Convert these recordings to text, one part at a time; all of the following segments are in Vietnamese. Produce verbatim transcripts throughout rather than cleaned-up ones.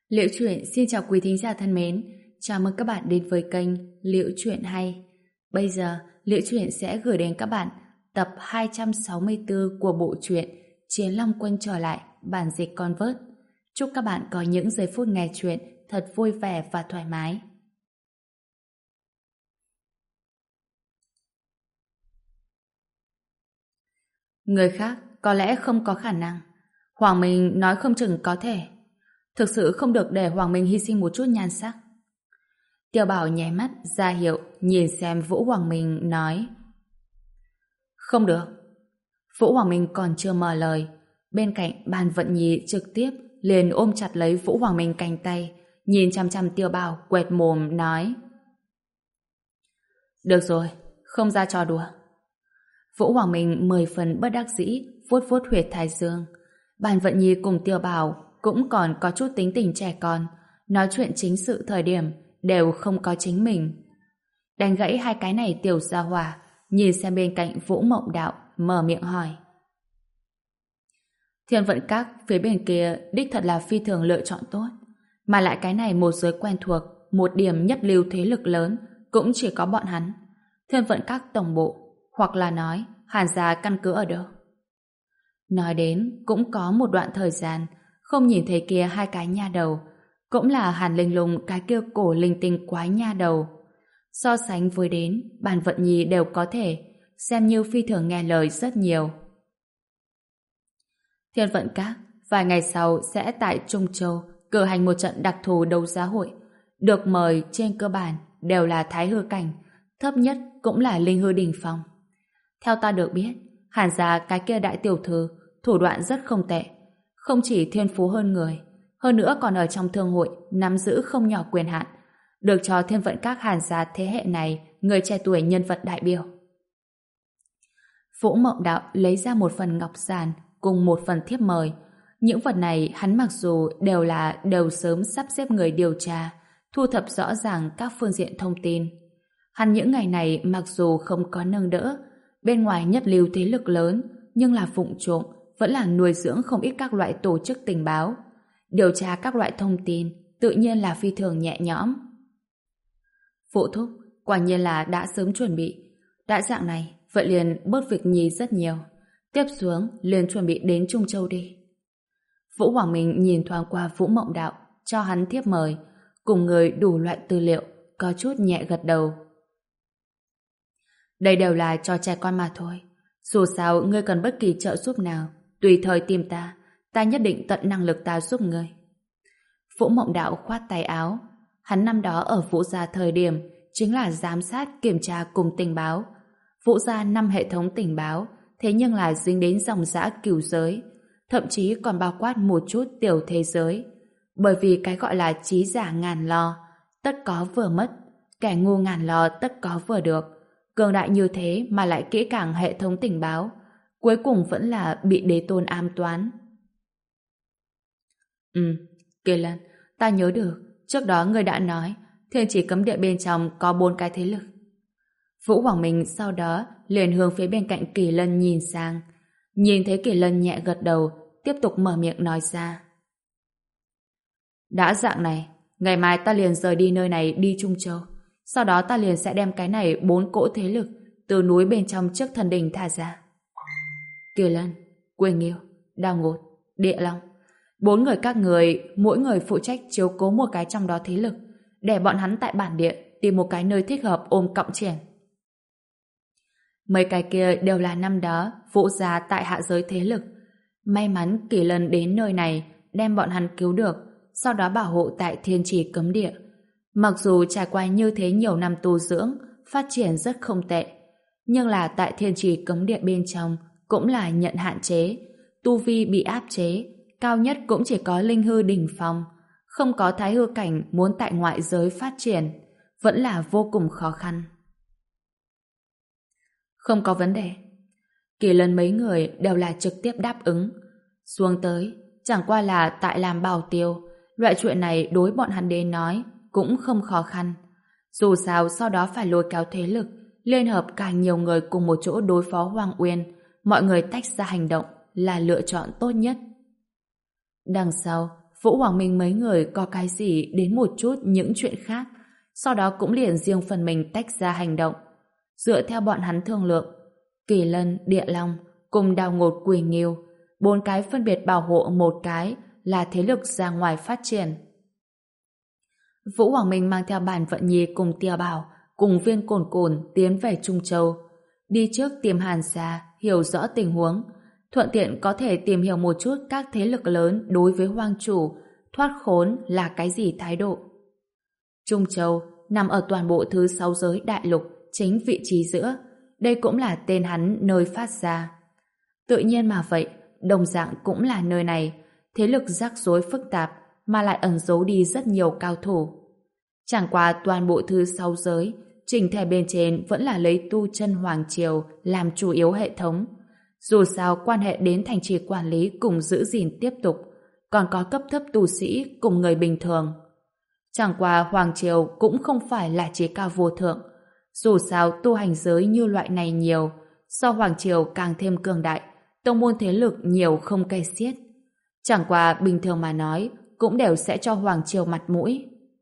Liễu Chuyện xin chào quý thính giả thân mến, chào mừng các bạn đến với kênh Liễu Chuyện Hay. Bây giờ, Liễu Chuyện sẽ gửi đến các bạn tập hai trăm sáu mươi tư của bộ truyện Chiến Long Quân trở lại, bản dịch Convert. Chúc các bạn có những giây phút nghe chuyện thật vui vẻ và thoải mái. Người khác có lẽ không có khả năng. Hoàng Minh nói không chừng có thể. Thực sự không được để Hoàng Minh hy sinh một chút nhan sắc. Tiêu Bảo nháy mắt ra hiệu nhìn xem Vũ Hoàng Minh nói: Không được. Vũ Hoàng Minh còn chưa mở lời, bên cạnh Bàn Vận Nhi trực tiếp liền ôm chặt lấy Vũ Hoàng Minh cánh tay, nhìn chăm chăm Tiêu Bảo quẹt mồm nói: Được rồi, không ra trò đùa. Vũ Hoàng Minh mười phần bất đắc dĩ vuốt vuốt huyệt thái dương. Bàn Vận Nhi cùng Tiêu Bảo cũng còn có chút tính tình trẻ con, nói chuyện chính sự thời điểm đều không có chính mình. Đánh gãy hai cái này tiểu gia hỏa, nhìn xem bên cạnh Vũ Mộng Đạo, mở miệng hỏi: Thiên Vận Các phía bên kia đích thật là phi thường lựa chọn tốt, mà lại cái này một giới quen thuộc, một điểm nhất lưu thế lực lớn cũng chỉ có bọn hắn. Thiên Vận Các tổng bộ, hoặc là nói Hàn gia căn cứ ở đâu? Nói đến cũng có một đoạn thời gian không nhìn thấy kia hai cái nha đầu, cũng là Hàn Linh Lung cái kia cổ linh tinh quái nha đầu. So sánh với đến, Bàn Vận Nhi đều có thể xem như phi thường nghe lời rất nhiều. Thiên Vận Các vài ngày sau sẽ tại Trung Châu cử hành một trận đặc thù đấu giá hội. Được mời trên cơ bản đều là thái hư cảnh, thấp nhất cũng là linh hư đỉnh phong. Theo ta được biết, Hàn gia cái kia đại tiểu thư thủ đoạn rất không tệ, không chỉ thiên phú hơn người, hơn nữa còn ở trong thương hội nắm giữ không nhỏ quyền hạn, được cho Thiên Vận Các Hàn gia thế hệ này người trẻ tuổi nhân vật đại biểu. Vũ Mộng Đạo lấy ra một phần ngọc giản cùng một phần thiếp mời. Những vật này hắn mặc dù đều là đều sớm sắp xếp người điều tra, thu thập rõ ràng các phương diện thông tin. Hắn những ngày này mặc dù không có nâng đỡ, bên ngoài nhất lưu thế lực lớn, nhưng là vụng trộm vẫn là nuôi dưỡng không ít các loại tổ chức tình báo. Điều tra các loại thông tin tự nhiên là phi thường nhẹ nhõm. Phụ thúc, quả nhiên là đã sớm chuẩn bị. Đã dạng này, vậy liền bớt việc nhì rất nhiều. Tiếp xuống, liền chuẩn bị đến Trung Châu đi. Vũ Hoàng Minh nhìn thoáng qua Vũ Mộng Đạo, cho hắn thiếp mời, cùng người đủ loại tư liệu, có chút nhẹ gật đầu. Đây đều là cho trẻ con mà thôi. Dù sao, ngươi cần bất kỳ trợ giúp nào, tùy thời tìm ta, ta nhất định tận năng lực ta giúp ngươi. Vũ Mộng Đạo khoát tay áo. Hắn năm đó ở Vũ gia thời điểm chính là giám sát, kiểm tra cùng tình báo. Vũ gia năm hệ thống tình báo, thế nhưng là dính đến dòng dã cửu giới, thậm chí còn bao quát một chút tiểu thế giới. Bởi vì cái gọi là trí giả ngàn lo, tất có vừa mất, kẻ ngu ngàn lo tất có vừa được. Cường đại như thế mà lại kỹ càng hệ thống tình báo, cuối cùng vẫn là bị đế tôn ám toán. Ừ, Kỳ Lân, ta nhớ được, trước đó ngươi đã nói Thiên Chỉ Cấm Địa bên trong có bốn cái thế lực. Vũ Hoàng Minh sau đó liền hướng phía bên cạnh Kỳ Lân nhìn sang. Nhìn thấy Kỳ Lân nhẹ gật đầu, tiếp tục mở miệng nói ra. Đã dạng này, ngày mai ta liền rời đi nơi này đi Trung Châu. Sau đó ta liền sẽ đem cái này bốn cỗ thế lực từ núi bên trong trước thần đình thả ra. Kỳ Lân, Quê Nghiêu, Đao Ngột, Địa Long, bốn người các người, mỗi người phụ trách chiếu cố một cái trong đó thế lực, để bọn hắn tại bản địa tìm một cái nơi thích hợp ôm cọng triển. Mấy cái kia đều là năm đó Vũ gia tại hạ giới thế lực. May mắn Kỳ Lân đến nơi này đem bọn hắn cứu được, sau đó bảo hộ tại Thiên Chỉ Cấm Địa. Mặc dù trải qua như thế nhiều năm tu dưỡng, phát triển rất không tệ, nhưng là tại Thiên Chỉ Cấm Địa bên trong cũng là nhận hạn chế, tu vi bị áp chế, cao nhất cũng chỉ có linh hư đỉnh phong, không có thái hư cảnh muốn tại ngoại giới phát triển, vẫn là vô cùng khó khăn. Không có vấn đề. Kỳ Lân mấy người đều là trực tiếp đáp ứng. Xuống tới, chẳng qua là tại làm bảo tiêu, loại chuyện này đối bọn hắn đến nói cũng không khó khăn. Dù sao sau đó phải lôi kéo thế lực, liên hợp càng nhiều người cùng một chỗ đối phó Hoàng Uyên, mọi người tách ra hành động là lựa chọn tốt nhất. Đằng sau, Vũ Hoàng Minh mấy người có cái gì đến một chút những chuyện khác, sau đó cũng liền riêng phần mình tách ra hành động. Dựa theo bọn hắn thương lượng, Kỳ Lân, Địa Long cùng Đào Ngột, Quỷ Nghiêu, bốn cái phân biệt bảo hộ một cái là thế lực ra ngoài phát triển. Vũ Hoàng Minh mang theo Bàn Vận Nhi cùng Tiêu Bảo cùng Viên Cồn Cồn tiến về Trung Châu, đi trước tìm Hàn Gia hiểu rõ tình huống, thuận tiện có thể tìm hiểu một chút các thế lực lớn đối với Hoang Chủ thoát khốn là cái gì thái độ. Trung Châu nằm ở toàn bộ thứ sáu giới đại lục, chính vị trí giữa, đây cũng là tên hắn nơi phát ra. Tự nhiên mà vậy, đồng dạng cũng là nơi này, thế lực rắc rối phức tạp mà lại ẩn giấu đi rất nhiều cao thủ. Chẳng qua toàn bộ thứ sáu giới, chỉnh thể bên trên vẫn là lấy tu chân Hoàng Triều làm chủ yếu hệ thống. Dù sao quan hệ đến thành trì quản lý cùng giữ gìn tiếp tục, còn có cấp thấp tu sĩ cùng người bình thường. Chẳng qua Hoàng Triều cũng không phải là trí cao vô thượng. Dù sao tu hành giới như loại này nhiều, sau Hoàng Triều càng thêm cường đại, tông môn thế lực nhiều không kể xiết. Chẳng qua bình thường mà nói, cũng đều sẽ cho Hoàng Triều mặt mũi.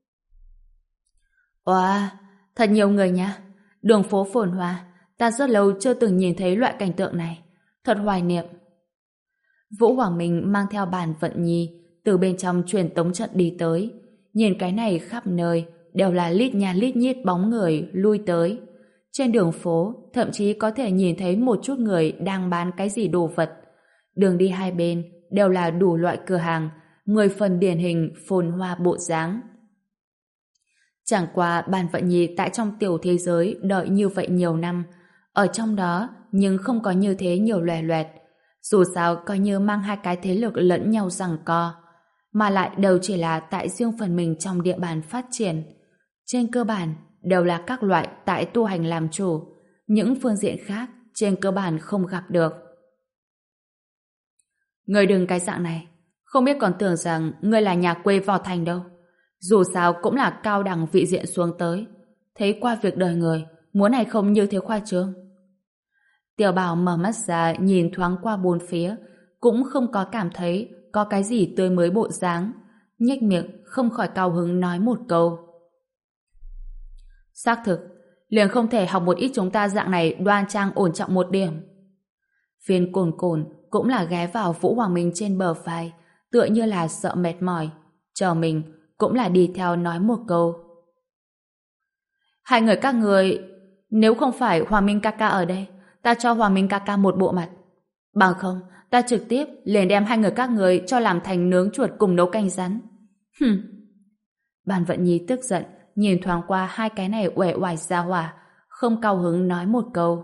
Wow, thật nhiều người nha. Đường phố phồn hoa, ta rất lâu chưa từng nhìn thấy loại cảnh tượng này. Thật hoài niệm. Vũ Hoàng Minh mang theo Bàn Vận Nhi từ bên trong truyền tống trận đi tới. Nhìn cái này khắp nơi đều là lít nha lít nhít bóng người lui tới. Trên đường phố thậm chí có thể nhìn thấy một chút người đang bán cái gì đồ vật. Đường đi hai bên đều là đủ loại cửa hàng, mười phần điển hình phồn hoa bộ dáng. Chẳng qua Bàn Vận Nhi tại trong tiểu thế giới đợi như vậy nhiều năm, ở trong đó nhưng không có như thế nhiều loè loẹt. Dù sao coi như mang hai cái thế lực lẫn nhau giằng co, mà lại đều chỉ là tại riêng phần mình trong địa bàn phát triển. Trên cơ bản đều là các loại tại tu hành làm chủ, những phương diện khác trên cơ bản không gặp được. Người đừng cái dạng này, không biết còn tưởng rằng ngươi là nhà quê vào thành đâu. Dù sao cũng là cao đẳng vị diện xuống tới, thấy qua việc đời người, muốn hay không như thế khoa trương. Tiểu Bảo mở mắt ra nhìn thoáng qua bốn phía, cũng không có cảm thấy có cái gì tươi mới bộ dáng, nhếch miệng không khỏi cao hứng nói một câu. Xác thực, liền không thể học một ít chúng ta dạng này đoan trang ổn trọng một điểm. Viên Cồn Cồn cũng là ghé vào Vũ Hoàng Minh trên bờ vai, tựa như là sợ mệt mỏi, chờ mình cũng là đi theo nói một câu. Hai người các người, nếu không phải Hoàng Minh ca ca ở đây, ta cho Hoàng Minh ca ca một bộ mặt. Bằng không, ta trực tiếp liền đem hai người các người cho làm thành nướng chuột cùng nấu canh rắn. Hừm. Bàn Vận Nhi tức giận, nhìn thoáng qua hai cái này uể oải ra hỏa, không cao hứng nói một câu.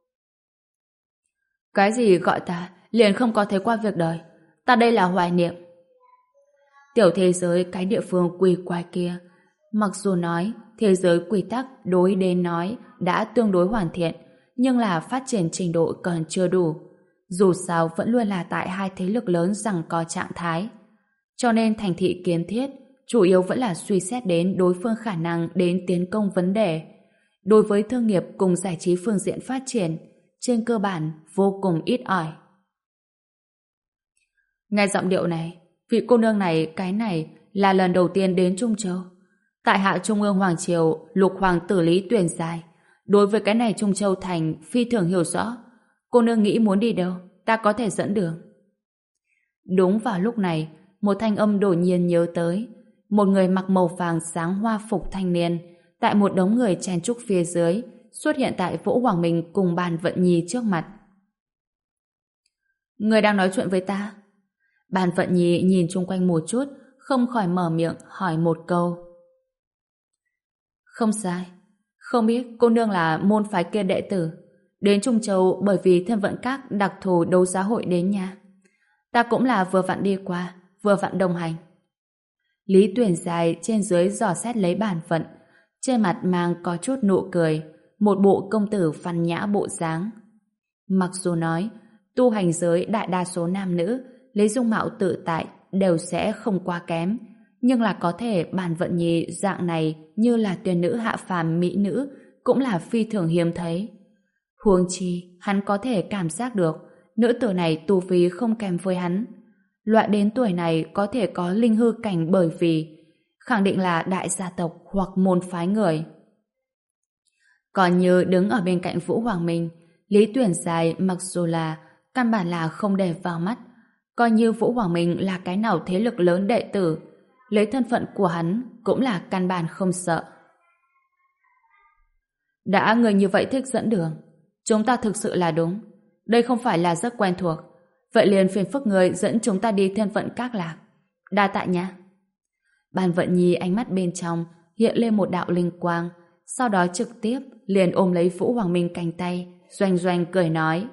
Cái gì gọi ta, liền không có thấy qua việc đời. Ta đây là hoài niệm. Tiểu thế giới cái địa phương quỷ quái kia, mặc dù nói thế giới quy tắc đối đến nói đã tương đối hoàn thiện, nhưng là phát triển trình độ còn chưa đủ. Dù sao vẫn luôn là tại hai thế lực lớn giằng co trạng thái. Cho nên thành thị kiến thiết chủ yếu vẫn là suy xét đến đối phương khả năng đến tiến công vấn đề. Đối với thương nghiệp cùng giải trí phương diện phát triển, trên cơ bản vô cùng ít ỏi. Nghe giọng điệu này, vị cô nương này cái này là lần đầu tiên đến Trung Châu. Tại hạ Trung ương Hoàng Triều, Lục Hoàng tử Lý Tuyển Dài, đối với cái này Trung Châu thành phi thường hiểu rõ. Cô nương nghĩ muốn đi đâu, ta có thể dẫn đường. Đúng vào lúc này, một thanh âm đột nhiên nhớ tới. Một người mặc màu vàng sáng hoa phục thanh niên, tại một đống người chen chúc phía dưới, xuất hiện tại Vũ Hoàng Minh cùng Bàn Vận Nhi trước mặt. Người đang nói chuyện với ta? Bàn Vận Nhi nhìn chung quanh một chút, không khỏi mở miệng hỏi một câu. Không sai. Không biết cô nương là môn phái kia đệ tử, đến Trung Châu bởi vì thân vận các đặc thù đấu giá hội đến nha. Ta cũng là vừa vặn đi qua, vừa vặn đồng hành. Lý Tuyển Dài trên dưới dò xét lấy Bàn Vận, trên mặt mang có chút nụ cười, một bộ công tử văn nhã bộ dáng. Mặc dù nói, tu hành giới đại đa số nam nữ lấy dung mạo tự tại đều sẽ không quá kém, nhưng là có thể Bàn Vận Nhi dạng này như là tuyển nữ hạ phàm mỹ nữ cũng là phi thường hiếm thấy. Huống chi, hắn có thể cảm giác được nữ tử này tu vi không kém với hắn. Loại đến tuổi này có thể có linh hư cảnh bởi vì khẳng định là đại gia tộc hoặc môn phái người. Còn như đứng ở bên cạnh Vũ Hoàng Minh, Lý Tuyển Dài mặc dù là căn bản là không để vào mắt, coi như Vũ Hoàng Minh là cái nào thế lực lớn đệ tử, lấy thân phận của hắn cũng là căn bản không sợ. Đã người như vậy thích dẫn đường, chúng ta thực sự là đúng. Đây không phải là rất quen thuộc. Vậy liền phiền phức người dẫn chúng ta đi thiên vận các lạc. Đa tạ nha. Bàn Vận Nhi ánh mắt bên trong hiện lên một đạo linh quang, sau đó trực tiếp liền ôm lấy Vũ Hoàng Minh cánh tay, doanh doanh cười nói.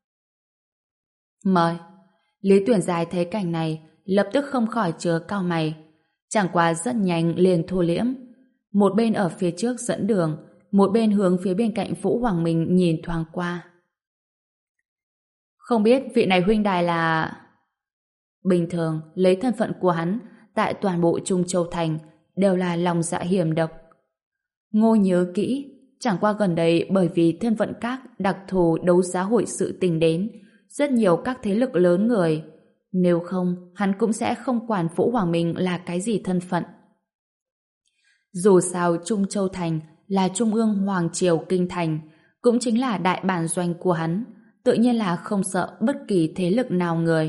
Mời. Lý Tuyển Dài thấy cảnh này, lập tức không khỏi chứa cau mày. Chẳng qua rất nhanh liền thu liễm. Một bên ở phía trước dẫn đường, một bên hướng phía bên cạnh Vũ Hoàng Minh nhìn thoáng qua. Không biết vị này huynh đài là... Bình thường, lấy thân phận của hắn, tại toàn bộ Trung Châu Thành, đều là lòng dạ hiểm độc. Ngô nhớ kỹ, chẳng qua gần đây bởi vì thiên vận các đặc thù đấu giá hội sự tình đến, rất nhiều các thế lực lớn người. Nếu không, hắn cũng sẽ không quản Vũ Hoàng Minh là cái gì thân phận. Dù sao Trung Châu Thành là Trung ương Hoàng Triều Kinh Thành, cũng chính là đại bản doanh của hắn, tự nhiên là không sợ bất kỳ thế lực nào người.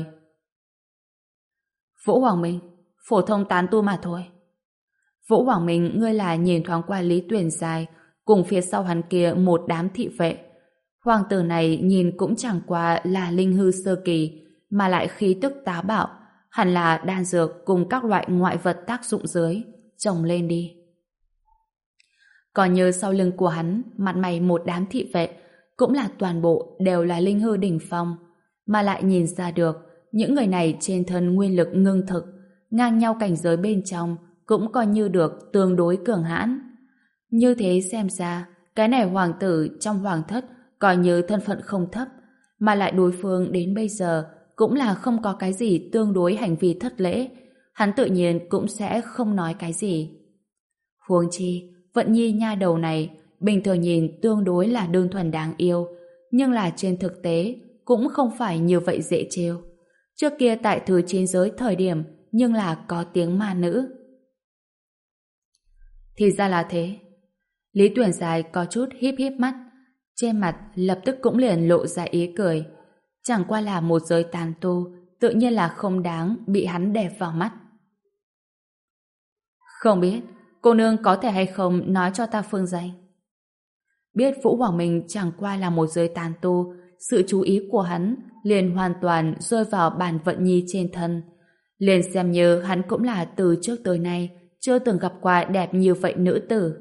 Vũ Hoàng Minh, phổ thông tán tu mà thôi. Vũ Hoàng Minh, ngươi là nhìn thoáng qua Lý Tuyển Dài, cùng phía sau hắn kia một đám thị vệ. Hoàng tử này nhìn cũng chẳng qua là linh hư sơ kỳ, mà lại khí tức táo bạo, hẳn là đan dược cùng các loại ngoại vật tác dụng dưới, trồng lên đi. Còn như sau lưng của hắn, mặt mày một đám thị vệ, cũng là toàn bộ đều là linh hư đỉnh phong, mà lại nhìn ra được những người này trên thân nguyên lực ngưng thực, ngang nhau cảnh giới bên trong cũng coi như được tương đối cường hãn. Như thế xem ra, cái này hoàng tử trong hoàng thất coi như thân phận không thấp, mà lại đối phương đến bây giờ cũng là không có cái gì tương đối hành vi thất lễ, hắn tự nhiên cũng sẽ không nói cái gì. Huống chi, Vận Nhi nha đầu này bình thường nhìn tương đối là đơn thuần đáng yêu, nhưng là trên thực tế cũng không phải như vậy dễ trêu. Trước kia tại thứ chín giới thời điểm nhưng là có tiếng ma nữ. Thì ra là thế. Lý Tuyển Dài có chút híp híp mắt, trên mặt lập tức cũng liền lộ ra ý cười. Chẳng qua là một giới tán tu, tự nhiên là không đáng bị hắn đè vào mắt. Không biết cô nương có thể hay không nói cho ta phương danh? Biết Vũ Hoàng Minh chẳng qua là một giới tán tu, sự chú ý của hắn liền hoàn toàn rơi vào Bàn Vận Nhi trên thân. Liền xem như hắn cũng là từ trước tới nay chưa từng gặp qua đẹp như vậy nữ tử.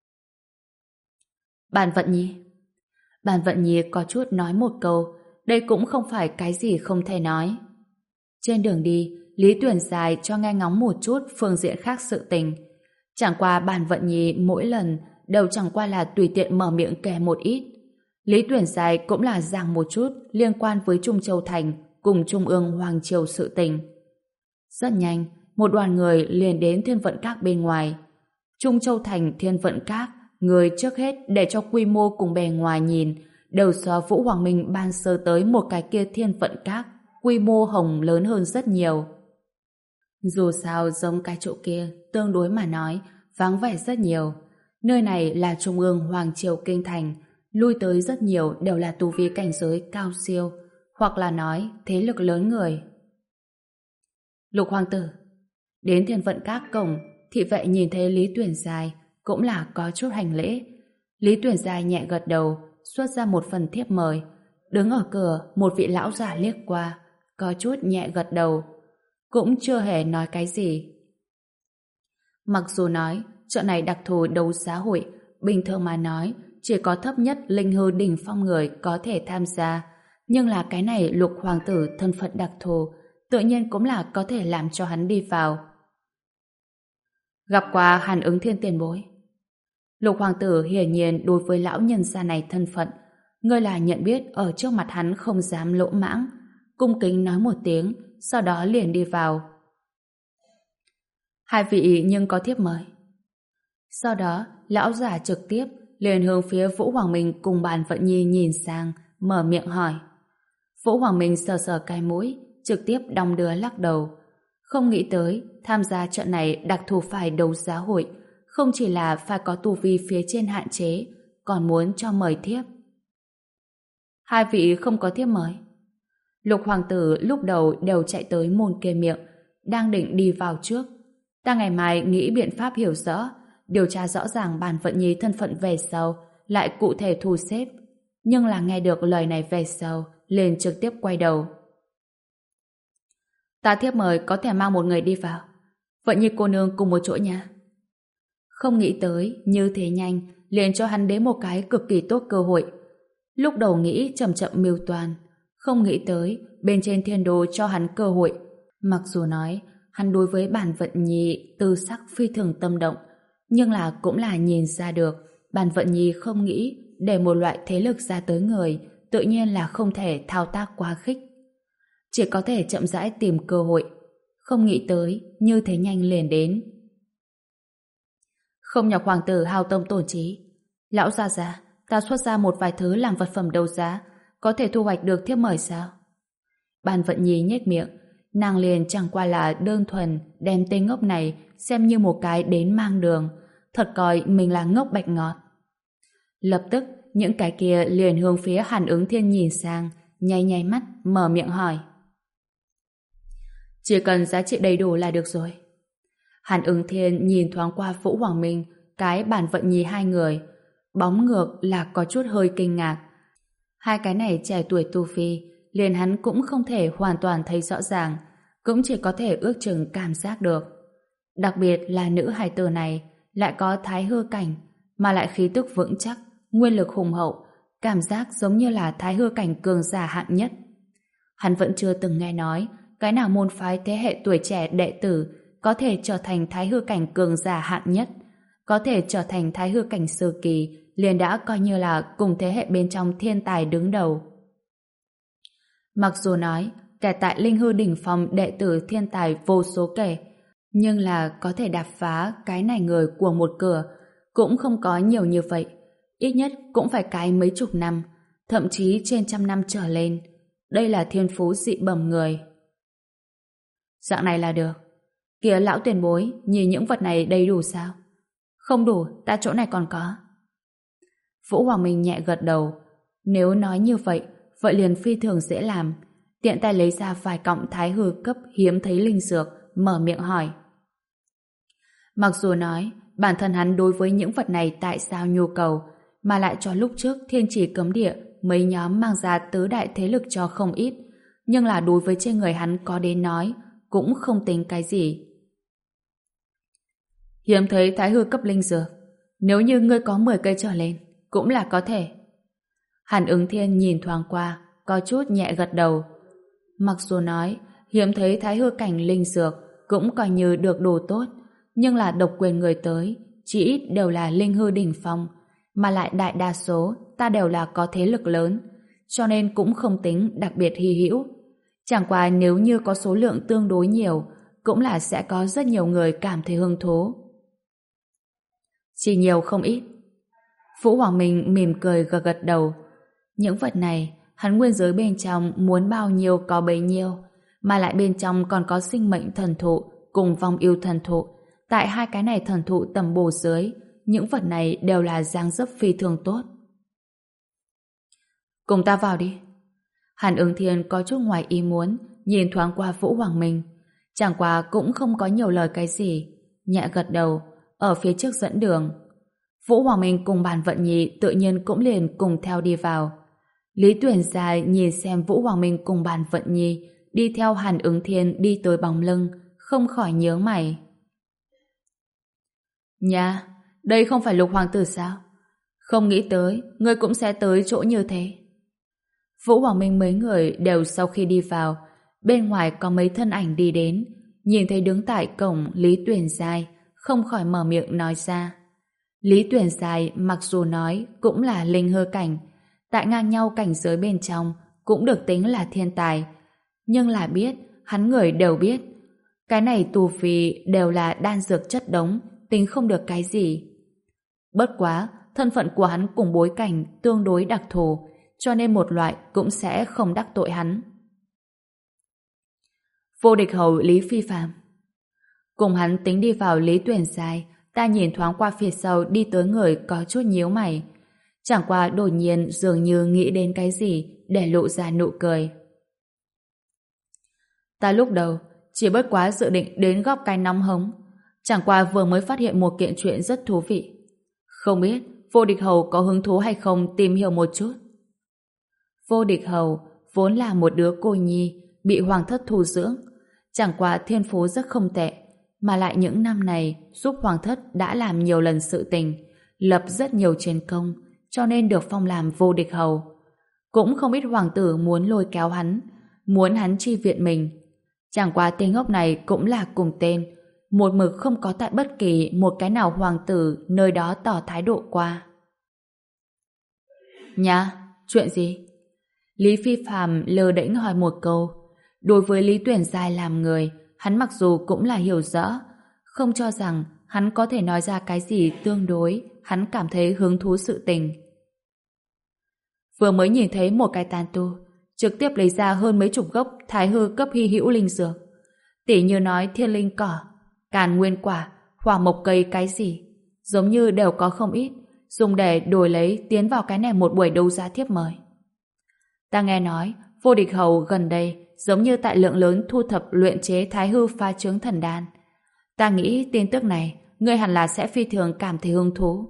Bàn Vận Nhi. Bàn Vận Nhi có chút nói một câu, đây cũng không phải cái gì không thể nói. Trên đường đi, Lý Tuyển Dài cho nghe ngóng một chút phương diện khác sự tình. Chẳng qua Bàn Vận Nhi mỗi lần đều chẳng qua là tùy tiện mở miệng kể một ít. Lý Tuyển Dài cũng là giảng một chút liên quan với Trung Châu Thành cùng Trung ương Hoàng Triều sự tình. Rất nhanh, một đoàn người liền đến Thiên Vận Các bên ngoài. Trung Châu Thành Thiên Vận Các, người trước hết để cho quy mô cùng bề ngoài nhìn, đều so Vũ Hoàng Minh ban sơ tới một cái kia Thiên Vận Các, quy mô hồng lớn hơn rất nhiều. Dù sao giống cái chỗ kia, tương đối mà nói, vắng vẻ rất nhiều. Nơi này là Trung ương Hoàng Triều Kinh Thành, lui tới rất nhiều đều là tu vi cảnh giới cao siêu, hoặc là nói thế lực lớn người. Lục hoàng tử. Đến Thiên Vận Các cổng, thị vệ nhìn thấy Lý Tuyển Dài cũng là có chút hành lễ. Lý Tuyển Dài nhẹ gật đầu, xuất ra một phần thiếp mời. Đứng ở cửa, một vị lão già liếc qua, có chút nhẹ gật đầu, cũng chưa hề nói cái gì. Mặc dù nói chuyện này đặc thù đấu giá hội, bình thường mà nói chỉ có thấp nhất linh hư đỉnh phong người có thể tham gia, nhưng là cái này Lục hoàng tử thân phận đặc thù, tự nhiên cũng là có thể làm cho hắn đi vào. Gặp qua Hàn Ứng Thiên tiền bối. Lục hoàng tử hiển nhiên đối với lão nhân gia này thân phận, ngươi là nhận biết ở trước mặt hắn không dám lỗ mãng, cung kính nói một tiếng, sau đó liền đi vào. Hai vị nhưng có thiếp mời. Sau đó, lão giả trực tiếp liền hướng phía Vũ Hoàng Minh cùng Bàn Vận Nhi nhìn sang, mở miệng hỏi. Vũ Hoàng Minh sờ sờ cái mũi, trực tiếp đong đưa lắc đầu. Không nghĩ tới, tham gia trận này đặc thù phải đấu giá hội, không chỉ là phải có tu vi phía trên hạn chế, còn muốn cho mời thiếp. Hai vị không có thiếp mời. Lục hoàng tử lúc đầu đều chạy tới môn kia miệng, đang định đi vào trước. Ta ngày mai nghĩ biện pháp hiểu rõ, điều tra rõ ràng Bàn Vận Nhi thân phận về sau, lại cụ thể thu xếp. Nhưng là nghe được lời này về sau, liền trực tiếp quay đầu. Ta thiếp mời có thể mang một người đi vào. Vận Nhi cô nương cùng một chỗ nha. Không nghĩ tới, như thế nhanh, liền cho hắn đến một cái cực kỳ tốt cơ hội. Lúc đầu nghĩ chậm chậm mưu toàn, không nghĩ tới bên trên thiên đô cho hắn cơ hội. Mặc dù nói hắn đối với Bàn Vận Nhi tư sắc phi thường tâm động, nhưng là cũng là nhìn ra được Bàn Vận Nhi không nghĩ để một loại thế lực ra tới người, tự nhiên là không thể thao tác quá khích. Chỉ có thể chậm rãi tìm cơ hội. Không nghĩ tới như thế nhanh liền đến. Không nhọc hoàng tử hao tâm tổn trí. Lão gia gia, ta xuất ra một vài thứ làm vật phẩm đấu giá, có thể thu hoạch được thiếp mời sao? Bàn Vận Nhi nhếch miệng, nàng liền chẳng qua là đơn thuần đem tên ngốc này xem như một cái đến mang đường, thật coi mình là ngốc bạch ngọt. Lập tức, những cái kia liền hướng phía Hàn Ứng Thiên nhìn sang, nháy nháy mắt, mở miệng hỏi. Chỉ cần giá trị đầy đủ là được rồi. Hàn Ứng Thiên nhìn thoáng qua Vũ Hoàng Minh, cái Bàn Vận Nhi hai người, bóng ngược là có chút hơi kinh ngạc. Hai cái này trẻ tuổi tu phi, liền hắn cũng không thể hoàn toàn thấy rõ ràng, cũng chỉ có thể ước chừng cảm giác được. Đặc biệt là nữ hài tử này lại có thái hư cảnh, mà lại khí tức vững chắc, nguyên lực hùng hậu, cảm giác giống như là thái hư cảnh cường giả hạng nhất. Hắn vẫn chưa từng nghe nói cái nào môn phái thế hệ tuổi trẻ đệ tử có thể trở thành thái hư cảnh cường giả hạng nhất, có thể trở thành thái hư cảnh sơ kỳ, liền đã coi như là cùng thế hệ bên trong thiên tài đứng đầu. Mặc dù nói kẻ tại Linh Hư đỉnh phong đệ tử thiên tài vô số kể, nhưng là có thể đạp phá cái này người của một cửa cũng không có nhiều như vậy, ít nhất cũng phải cái mấy chục năm, thậm chí trên trăm năm trở lên. Đây là thiên phú dị bẩm người. Dạng này là được. Kìa lão tiền bối, nhìn những vật này đầy đủ sao? Không đủ, ta chỗ này còn có. Vũ Hoàng Minh nhẹ gật đầu. Nếu nói như vậy, vậy liền phi thường dễ làm. Tiện tay lấy ra vài cọng thái hư cấp hiếm thấy linh dược, mở miệng hỏi. Mặc dù nói, bản thân hắn đối với những vật này tại sao nhu cầu, mà lại cho lúc trước thiên chỉ cấm địa mấy nhóm mang ra tứ đại thế lực cho không ít, nhưng là đối với trên người hắn có đến nói, cũng không tính cái gì. Hiếm thấy thái hư cấp linh dược, nếu như ngươi có mười cây trở lên, cũng là có thể. Hàn Ứng Thiên nhìn thoáng qua, có chút nhẹ gật đầu. Mặc dù nói, hiếm thấy thái hư cảnh linh dược cũng coi như được đồ tốt, nhưng là độc quyền người tới, chỉ ít đều là linh hư đỉnh phong, mà lại đại đa số ta đều là có thế lực lớn, cho nên cũng không tính đặc biệt hy hữu. Chẳng qua nếu như có số lượng tương đối nhiều, cũng là sẽ có rất nhiều người cảm thấy hứng thú. Chỉ nhiều không ít. Vũ Hoàng Minh mỉm cười gật gật đầu. Những vật này, hắn nguyên giới bên trong muốn bao nhiêu có bấy nhiêu, mà lại bên trong còn có sinh mệnh thần thụ cùng vong yêu thần thụ. Tại hai cái này thần thụ tầm bổ dưới, những vật này đều là dáng dấp phi thường tốt. Cùng ta vào đi. Hàn Ứng Thiên có chút ngoài ý muốn, nhìn thoáng qua Vũ Hoàng Minh. Chẳng qua cũng không có nhiều lời cái gì. Nhẹ gật đầu, ở phía trước dẫn đường. Vũ Hoàng Minh cùng Bàn Vận Nhi tự nhiên cũng liền cùng theo đi vào. Lý Tuyển Dài nhìn xem Vũ Hoàng Minh cùng Bàn Vận Nhi đi theo Hàn Ứng Thiên đi tới bóng lưng, không khỏi nhớ mày. Nha, đây không phải Lục Hoàng tử sao? Không nghĩ tới, ngươi cũng sẽ tới chỗ như thế. Vũ Hoàng Minh mấy người đều sau khi đi vào, bên ngoài có mấy thân ảnh đi đến, nhìn thấy đứng tại cổng Lý Tuyển Dài, không khỏi mở miệng nói ra. Lý Tuyển Dài mặc dù nói cũng là linh hư cảnh, tại ngang nhau cảnh giới bên trong cũng được tính là thiên tài, nhưng là biết, hắn người đều biết, cái này tù phì đều là đan dược chất đống, tính không được cái gì. Bất quá, thân phận của hắn cùng bối cảnh tương đối đặc thù, cho nên một loại cũng sẽ không đắc tội hắn. Vô địch hầu Lý Phi Phàm. Cùng hắn tính đi vào Lý Tuyển Giai, ta nhìn thoáng qua phía sau đi tới người có chút nhíu mày. Chẳng qua đột nhiên dường như nghĩ đến cái gì để lộ ra nụ cười. Ta lúc đầu chỉ bất quá dự định đến góp cái nóng hống. Chẳng qua vừa mới phát hiện một kiện chuyện rất thú vị. Không biết Vô địch hầu có hứng thú hay không tìm hiểu một chút. Vô địch hầu vốn là một đứa cô nhi bị hoàng thất thu dưỡng. Chẳng qua thiên phú rất không tệ, mà lại những năm này giúp hoàng thất đã làm nhiều lần sự tình, lập rất nhiều chiến công, cho nên được phong làm vô địch hầu. Cũng không ít hoàng tử muốn lôi kéo hắn, muốn hắn chi viện mình. Chẳng qua tên ngốc này cũng là cùng tên, một mực không có tại bất kỳ một cái nào hoàng tử nơi đó tỏ thái độ qua. Nha, chuyện gì? Lý Phi Phàm lơ đễnh hỏi một câu. Đối với Lý Tuyển Giai làm người, hắn mặc dù cũng là hiểu rõ, không cho rằng hắn có thể nói ra cái gì tương đối hắn cảm thấy hứng thú sự tình. Vừa mới nhìn thấy một cái tàn tu, trực tiếp lấy ra hơn mấy chục gốc thái hư cấp hy hữu linh dược. Tỉ như nói thiên linh cỏ, càn nguyên quả, hỏa mộc cây cái gì, giống như đều có không ít, dùng để đổi lấy tiến vào cái này một buổi đấu giá thiếp mời. Ta nghe nói, vô địch hầu gần đây giống như tại lượng lớn thu thập luyện chế thái hư pha chướng thần đan. Ta nghĩ tin tức này, ngươi hẳn là sẽ phi thường cảm thấy hứng thú.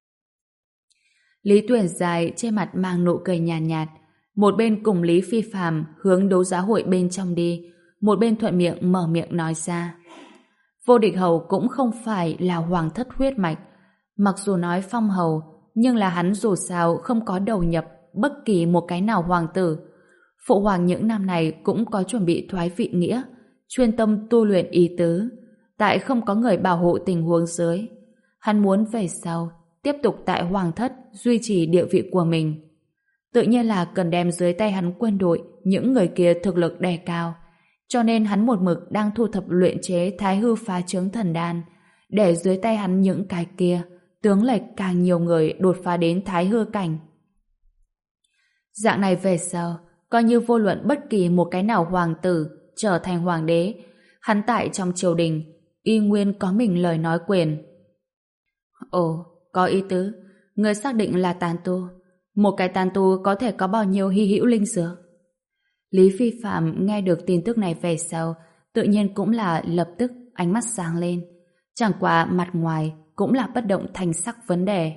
Lý Tuyển Giai trên mặt mang nụ cười nhàn nhạt, nhạt, một bên cùng Lý Phi Phàm hướng đấu giá hội bên trong đi, một bên thuận miệng mở miệng nói ra. Vô địch hầu cũng không phải là hoàng thất huyết mạch, mặc dù nói phong hầu, nhưng là hắn dù sao không có đầu nhập bất kỳ một cái nào hoàng tử. Phụ hoàng những năm này cũng có chuẩn bị thoái vị nghĩa, chuyên tâm tu luyện ý tứ, tại không có người bảo hộ tình huống dưới. Hắn muốn về sau tiếp tục tại hoàng thất duy trì địa vị của mình. Tự nhiên là cần đem dưới tay hắn quân đội những người kia thực lực đề cao, cho nên hắn một mực đang thu thập luyện chế thái hư phá chướng thần đan, để dưới tay hắn những cái kia tướng lệch càng nhiều người đột phá đến thái hư cảnh. Dạng này về sau, coi như vô luận bất kỳ một cái nào hoàng tử trở thành hoàng đế, hắn tại trong triều đình y nguyên có mình lời nói quyền. Ồ, có ý tứ, người xác định là tàn tu. Một cái tàn tu có thể có bao nhiêu hy hữu linh dược? Lý Phi Phạm nghe được tin tức này về sau, tự nhiên cũng là lập tức ánh mắt sáng lên. Chẳng qua mặt ngoài cũng là bất động thanh sắc vấn đề.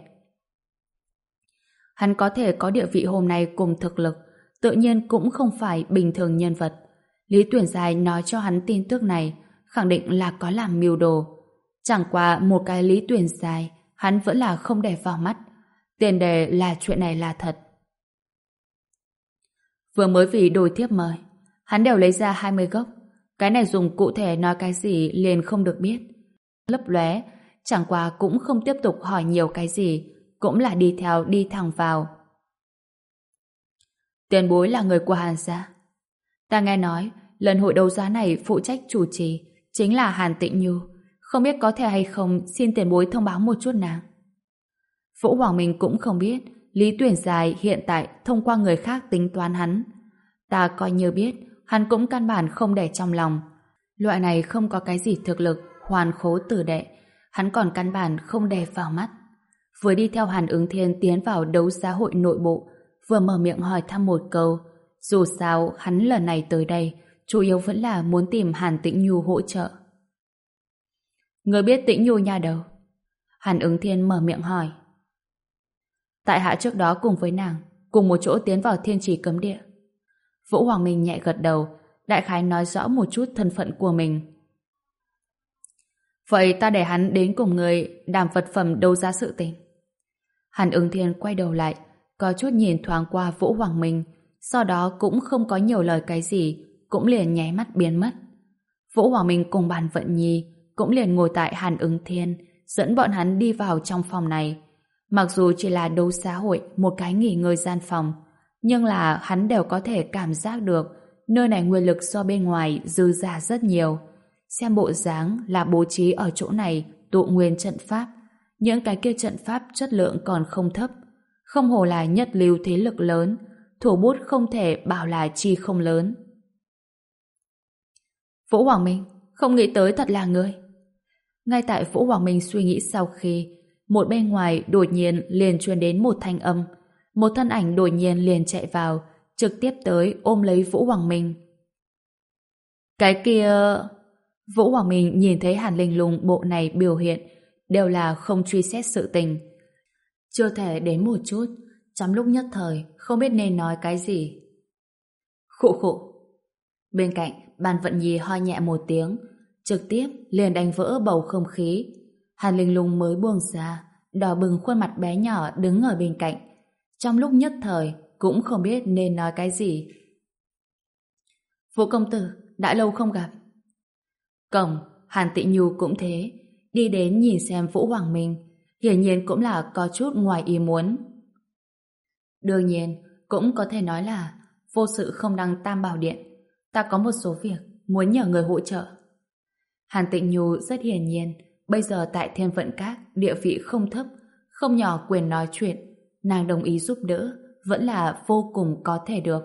Hắn có thể có địa vị hôm nay cùng thực lực, tự nhiên cũng không phải bình thường nhân vật. Lý Tuyển Giai nói cho hắn tin tức này, khẳng định là có làm mưu đồ. Chẳng qua một cái Lý Tuyển Giai, hắn vẫn là không để vào mắt. Tiền đề là chuyện này là thật. Vừa mới vì đổi thiếp mời, hắn đều lấy ra hai mươi gốc. Cái này dùng cụ thể nói cái gì liền không được biết. Lấp lóe, chẳng qua cũng không tiếp tục hỏi nhiều cái gì, cũng là đi theo đi thẳng vào. Tiền bối là người của Hàn gia. Ta nghe nói, lần hội đấu giá này phụ trách chủ trì chính là Hàn Tịnh Nhu. Không biết có thể hay không xin tiền bối thông báo một chút nào. Vũ Hoàng Minh cũng không biết Lý Tuyển Giai hiện tại thông qua người khác tính toán hắn. Ta coi như biết, hắn cũng căn bản không để trong lòng. Loại này không có cái gì thực lực, hoàn khố tử đệ, hắn còn căn bản không để vào mắt. Vừa đi theo Hàn Ứng Thiên tiến vào đấu giá hội nội bộ, vừa mở miệng hỏi thăm một câu. Dù sao, hắn lần này tới đây, chủ yếu vẫn là muốn tìm Hàn Tĩnh Nhu hỗ trợ. Người biết Tĩnh Nhu nhà đâu? Hàn Ứng Thiên mở miệng hỏi. Tại hạ trước đó cùng với nàng, cùng một chỗ tiến vào Thiên Trì cấm địa. Vũ Hoàng Minh nhẹ gật đầu, đại khái nói rõ một chút thân phận của mình. Vậy ta để hắn đến cùng người đàm vật phẩm đấu giá sự tình. Hàn Ứng Thiên quay đầu lại, có chút nhìn thoáng qua Vũ Hoàng Minh, sau đó cũng không có nhiều lời cái gì, cũng liền nháy mắt biến mất. Vũ Hoàng Minh cùng bàn vận nhi cũng liền ngồi tại Hàn Ứng Thiên, dẫn bọn hắn đi vào trong phòng này. Mặc dù chỉ là đấu giá hội, một cái nghỉ ngơi gian phòng, nhưng là hắn đều có thể cảm giác được nơi này nguyên lực so bên ngoài dư giả rất nhiều. Xem bộ dáng là bố trí ở chỗ này tụ nguyên trận pháp, những cái kia trận pháp chất lượng còn không thấp, không hồ là nhất lưu thế lực lớn, thủ bút không thể bảo là chi không lớn. Vũ Hoàng Minh, không nghĩ tới thật là ngươi. Ngay tại Vũ Hoàng Minh suy nghĩ sau khi, một bên ngoài đột nhiên liền truyền đến một thanh âm. Một thân ảnh đột nhiên liền chạy vào, trực tiếp tới ôm lấy Vũ Hoàng Minh. Cái kia... Vũ Hoàng Minh nhìn thấy Hàn Linh Lung bộ này biểu hiện, đều là không truy xét sự tình. Chưa thể đến một chút, trong lúc nhất thời, không biết nên nói cái gì. Khụ khụ. Bên cạnh, Ban Vận Nhi ho nhẹ một tiếng, trực tiếp liền đánh vỡ bầu không khí. Hàn Linh Lung mới buông ra, đỏ bừng khuôn mặt bé nhỏ đứng ở bên cạnh. Trong lúc nhất thời, cũng không biết nên nói cái gì. Vũ công tử, đã lâu không gặp. Cổng, Hàn Tị Nhu cũng thế, đi đến nhìn xem Vũ Hoàng Minh, hiển nhiên cũng là có chút ngoài ý muốn. Đương nhiên, cũng có thể nói là vô sự không đăng tam bảo điện. Ta có một số việc muốn nhờ người hỗ trợ. Hàn Tịnh Nhu rất hiển nhiên, bây giờ tại Thiên Vận Các địa vị không thấp, không nhỏ quyền nói chuyện, nàng đồng ý giúp đỡ, vẫn là vô cùng có thể được.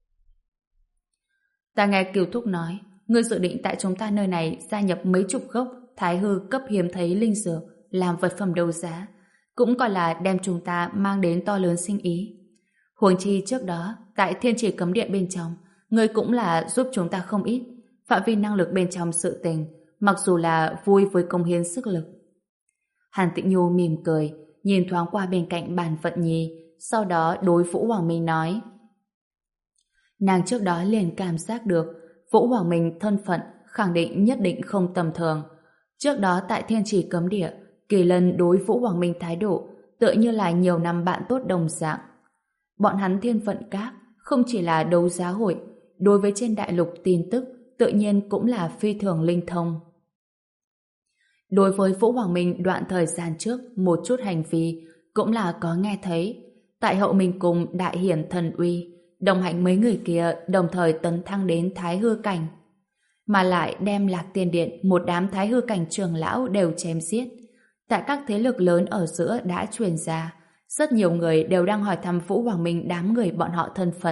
Ta nghe Kiều Thúc nói, ngươi dự định tại chúng ta nơi này gia nhập mấy chục gốc thái hư cấp hiếm thấy linh dược làm vật phẩm đấu giá, cũng coi là đem chúng ta mang đến to lớn sinh ý. Huống chi trước đó, tại Thiên Chỉ Cấm Điện bên trong, ngươi cũng là giúp chúng ta không ít, phạm vi năng lực bên trong sự tình, mặc dù là vui với công hiến sức lực. Hàn Tịnh Nhu mỉm cười, nhìn thoáng qua bên cạnh Bàn Vận Nhi, sau đó đối Vũ Hoàng Minh nói. Nàng trước đó liền cảm giác được Vũ Hoàng Minh thân phận khẳng định nhất định không tầm thường. Trước đó tại Thiên Chỉ Cấm Địa, Kỳ Lân đối Vũ Hoàng Minh thái độ tựa như là nhiều năm bạn tốt đồng dạng. Bọn hắn Thiên Vận Các không chỉ là đấu giá hội, đối với trên đại lục tin tức tự nhiên cũng là phi thường linh thông. Đối với Vũ Hoàng Minh đoạn thời gian trước một chút hành vi cũng là có nghe thấy. Tại Hậu Minh Cung đại hiển thần uy, đồng hành mấy người kia đồng thời tấn thăng đến thái hư cảnh, mà lại đem Lạc Tiên Điện một đám thái hư cảnh trưởng lão đều chém giết. Tại các thế lực lớn ở giữa đã truyền ra, rất nhiều người đều đang hỏi thăm Vũ Hoàng Minh đám người bọn họ thân phận.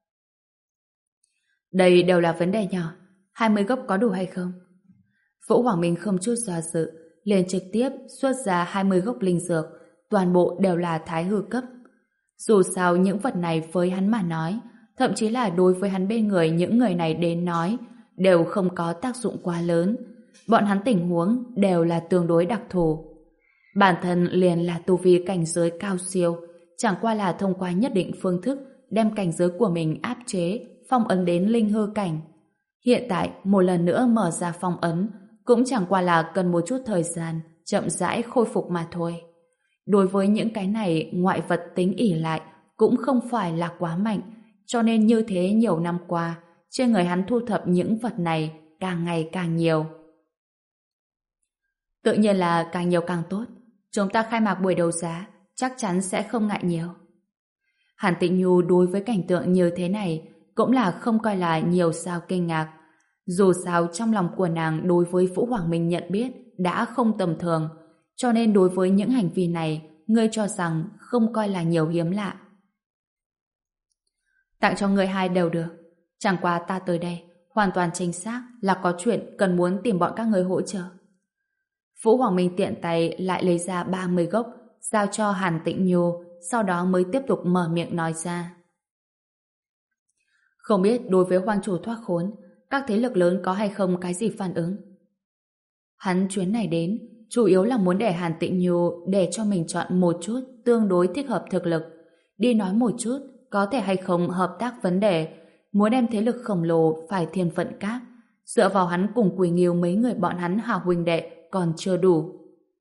Đây đều là vấn đề nhỏ, hai mươi gốc có đủ hay không? Vũ Hoàng Minh không chút do dự, liền trực tiếp xuất ra hai mươi gốc linh dược, toàn bộ đều là thái hư cấp. Dù sao những vật này với hắn mà nói, thậm chí là đối với hắn bên người những người này đến nói, đều không có tác dụng quá lớn. Bọn hắn tình huống đều là tương đối đặc thù. Bản thân liền là tu vi cảnh giới cao siêu, chẳng qua là thông qua nhất định phương thức đem cảnh giới của mình áp chế, phong ấn đến linh hư cảnh. Hiện tại một lần nữa mở ra phong ấn, cũng chẳng qua là cần một chút thời gian, chậm rãi khôi phục mà thôi. Đối với những cái này, ngoại vật tính ỷ lại cũng không phải là quá mạnh, cho nên như thế nhiều năm qua, trên người hắn thu thập những vật này càng ngày càng nhiều. Tự nhiên là càng nhiều càng tốt. Chúng ta khai mạc buổi đấu giá, chắc chắn sẽ không ngại nhiều. Hàn Tịnh Nhu đối với cảnh tượng như thế này cũng là không coi là nhiều sao kinh ngạc. Dù sao trong lòng của nàng đối với Vũ Hoàng Minh nhận biết đã không tầm thường, cho nên đối với những hành vi này, ngươi cho rằng không coi là nhiều hiếm lạ. Tặng cho ngươi hai đều được. Chẳng qua ta tới đây, hoàn toàn chính xác là có chuyện cần muốn tìm bọn các ngươi hỗ trợ. Vũ Hoàng Minh tiện tay lại lấy ra ba mươi gốc, giao cho Hàn Tịnh Nhu, sau đó mới tiếp tục mở miệng nói ra. Không biết đối với Hoang Chủ thoát khốn, các thế lực lớn có hay không cái gì phản ứng? Hắn chuyến này đến, chủ yếu là muốn để Hàn Tịnh Nhu để cho mình chọn một chút tương đối thích hợp thực lực, đi nói một chút có thể hay không hợp tác vấn đề, muốn đem thế lực khổng lồ phải Thiên Vận Các, dựa vào hắn cùng Quỳ Nghiêu mấy người bọn hắn hào huynh đệ còn chưa đủ.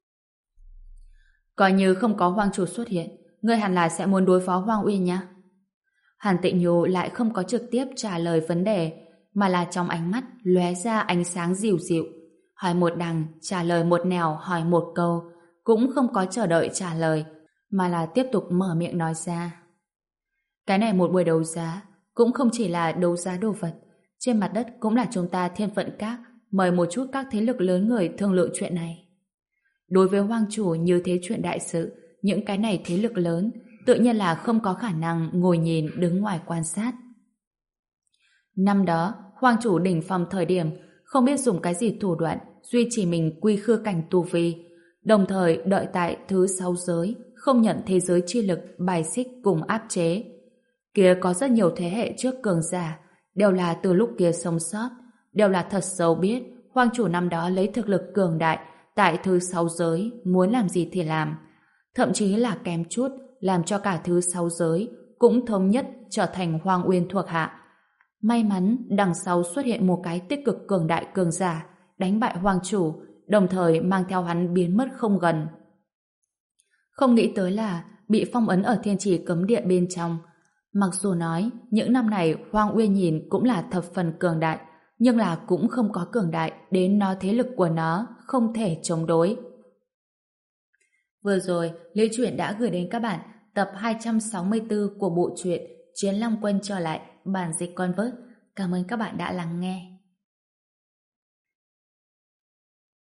Coi như không có Hoang Chủ xuất hiện, ngươi hẳn là sẽ muốn đối phó Hoang Uy nha. Hàn Tịnh Nhu lại không có trực tiếp trả lời vấn đề, mà là trong ánh mắt lóe ra ánh sáng dịu dịu, hỏi một đằng trả lời một nẻo, hỏi một câu, cũng không có chờ đợi trả lời, mà là tiếp tục mở miệng nói ra. Cái này một buổi đấu giá, cũng không chỉ là đấu giá đồ vật, trên mặt đất cũng là chúng ta Thiên Vận Các mời một chút các thế lực lớn người thương lượng chuyện này. Đối với Hoang Chủ như thế chuyện đại sự, những cái này thế lực lớn tự nhiên là không có khả năng ngồi nhìn đứng ngoài quan sát. Năm đó, Hoang Chủ đỉnh phong thời điểm không biết dùng cái gì thủ đoạn duy trì mình quy khư cảnh tu vi, đồng thời đợi tại thứ sáu giới, không nhận thế giới chi lực bài xích cùng áp chế. Kia có rất nhiều thế hệ trước cường giả, đều là từ lúc kia sống sót, đều là thật sâu biết Hoàng chủ năm đó lấy thực lực cường đại tại thứ sáu giới muốn làm gì thì làm, thậm chí là kém chút làm cho cả thứ sáu giới cũng thống nhất trở thành Hoang Uyên thuộc hạ. May mắn đằng sau xuất hiện một cái tích cực cường đại cường giả, đánh bại Hoàng chủ, đồng thời mang theo hắn biến mất không gần. Không nghĩ tới là bị phong ấn ở thiên trì cấm địa bên trong. Mặc dù nói những năm này Hoang Uyên nhìn cũng là thập phần cường đại, nhưng là cũng không có cường đại đến nó thế lực của nó không thể chống đối. Vừa rồi, Liễu Chuyện đã gửi đến các bạn tập hai trăm sáu mươi tư của bộ truyện Chiến Long Quân trở lại, bản dịch Convert. Cảm ơn các bạn đã lắng nghe.